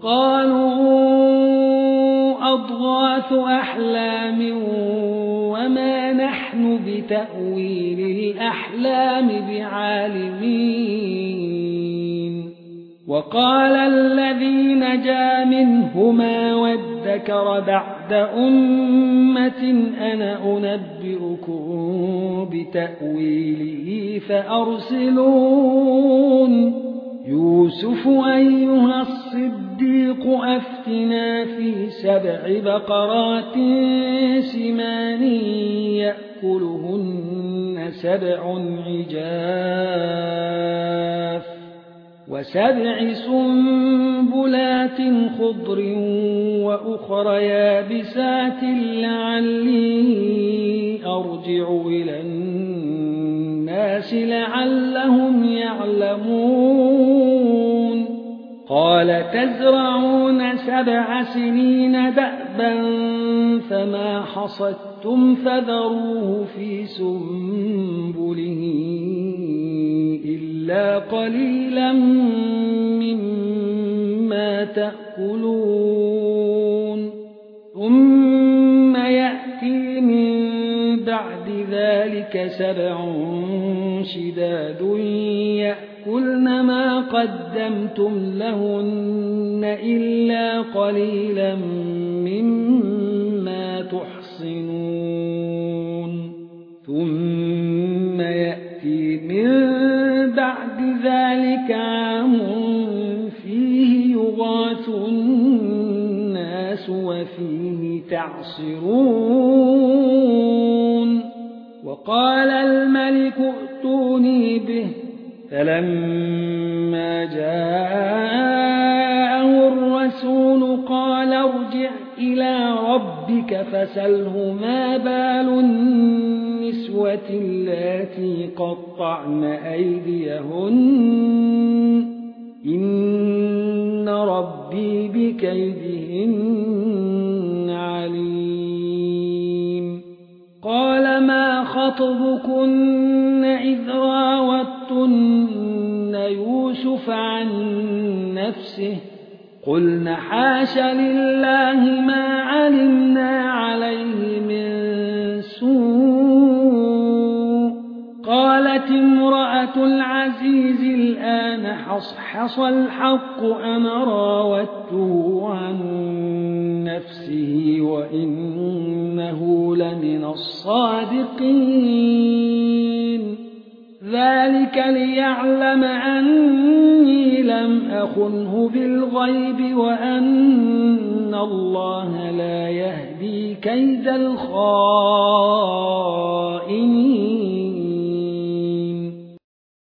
قالوا أضغاث أحلام وما نحن بتأويل الأحلام بعالمين وقال الذي نجا منهما وادكر بعد أمة أنا أنبئكم بتأويله فأرسلون يوسف أيها الصديق أفتنا في 7 بقرات سمان يأكلهن 7 عجاف و7 سنبلات خضر وأخر يابسات لعلي أرجع إلى الناس لعلهم يعلمون قال تزرعون 7 سنين دأبا فما حصدتم فذروه في سنبله إلا قليلا مما تأكلون ثم يأتي من بعد ذلك 7 شداد يأكلن ما قدمتم لهن إلا قليلا مما تحصنون ثم يأتي من بعد ذلك عام فيه يغاث الناس وفيه تعصرون وقال الملك ائتوني به فلما جاءه الرسول قال ارجع إلى ربك فسله ما بال النسوة اللاتي قطعن أيديهن إن ربي بكيدهن عليم قال ما خطبكن إذ راوتن يوسف عن نفسه قلن حاش لله ما علمنا عليه من سوء قالت امرأة العزيز الآن حصحص الحق أنا راودته عن نفسه وإنه لمن الصادقين ذلك ليعلم أني لم أخنه بالغيب وأن الله لا يهدي كيد الخائنين